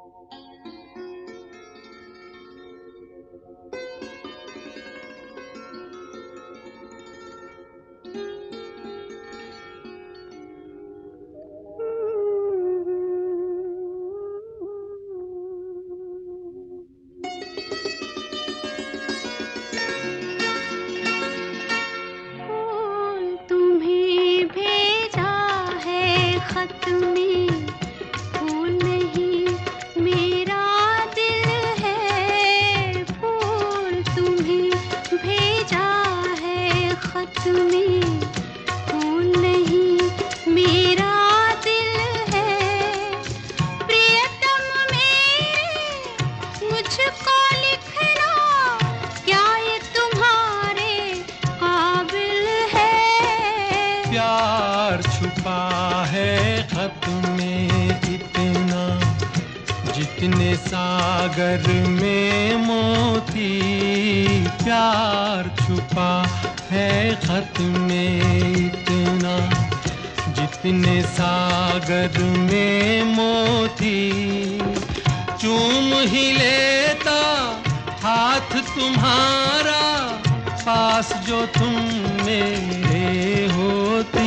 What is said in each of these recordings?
प्यार छुपा है खत में इतना, जितने सागर में मोती। प्यार छुपा है खत में इतना, जितने सागर में मोती। चूम ही लेता हाथ तुम्हारा, पास जो तुम मेरे होती।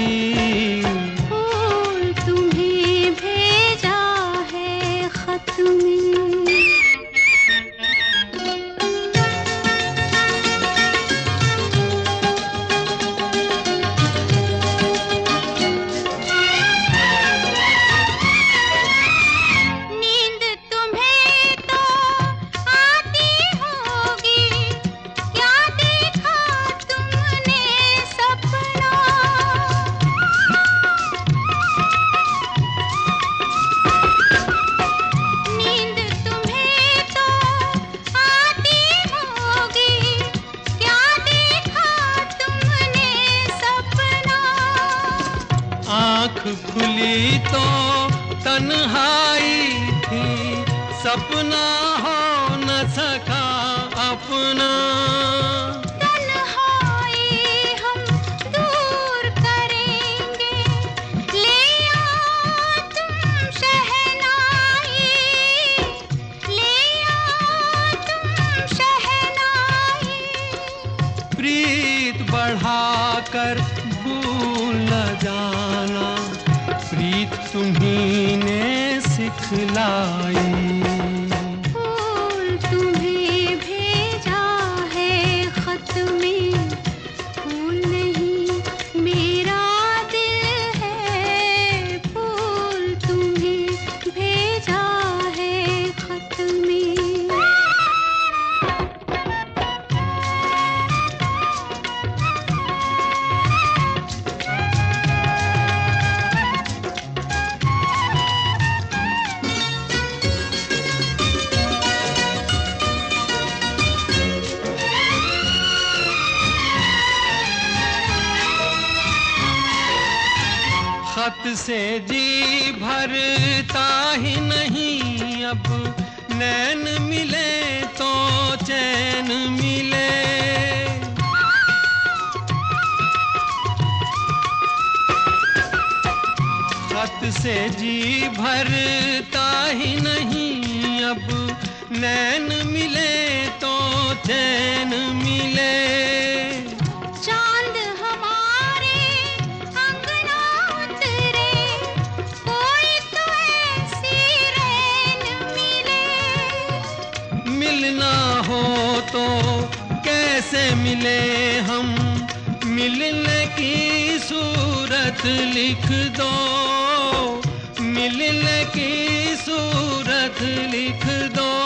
फूल तुम्हें भेजा है खत में। आँख खुली तो तन्हाई थी, सपना हो न सका अपना। तन्हाई हम दूर करेंगे, ले आओ तुम शहनाई, ले आओ तुम शहनाई। प्रीत बढ़ाकर भूल न जाना, प्रीत तुम्ही ने सिखलाई। फूल तुम्हें भेजा है खत में, फूल नहीं मेरा दिल है। फूल तुम्हें भेजा है खत में। खत से जी भरता ही नहीं, अब नैन मिले तो चैन मिले। खत से जी भरता ही नहीं, अब नैन मिले तो चैन मिले। मिलना हो तो कैसे मिले हम, मिलने की सूरत लिख दो, मिलने की सूरत लिख दो।